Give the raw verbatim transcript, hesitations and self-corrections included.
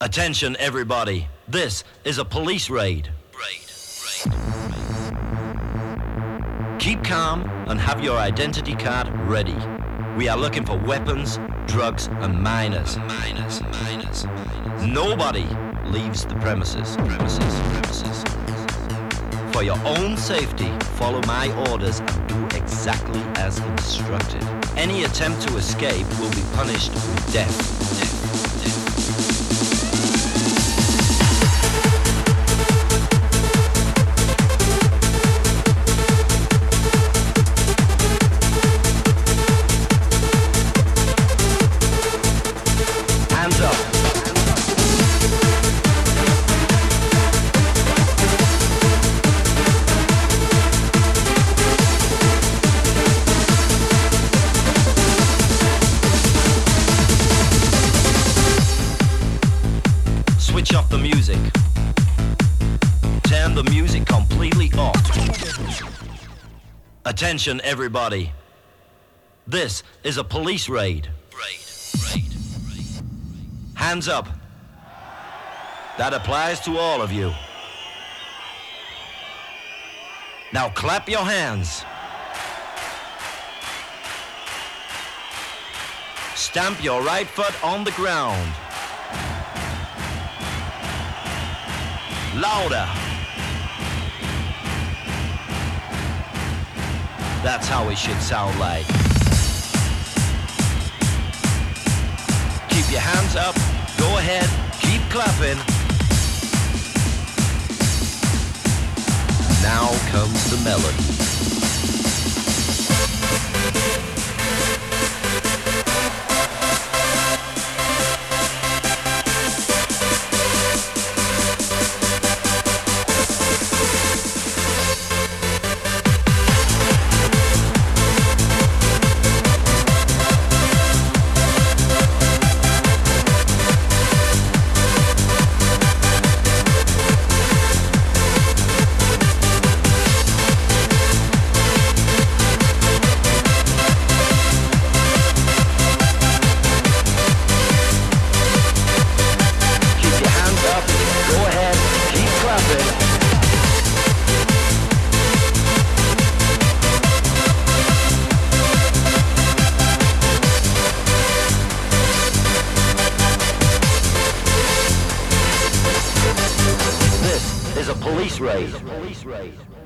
Attention everybody, this is a police raid. Raid, raid, raid. Keep calm and have your identity card ready. We are looking for weapons, drugs and minors. Minors, minors, minors. Nobody leaves the premises. Premises, premises. For your own safety, follow my orders and do exactly as instructed. Any attempt to escape will be punished with death. Death, death. Hands up. Switch off the music. Turn the music completely off. Attention everybody. This is a police raid. Raid, raid, raid. Hands up. That applies to all of you. Now clap your hands. Stamp your right foot on the ground. Louder. That's how it should sound like. Keep your hands up. Go ahead. Keep clapping. Now comes the melody. Is a police raid. Police raid.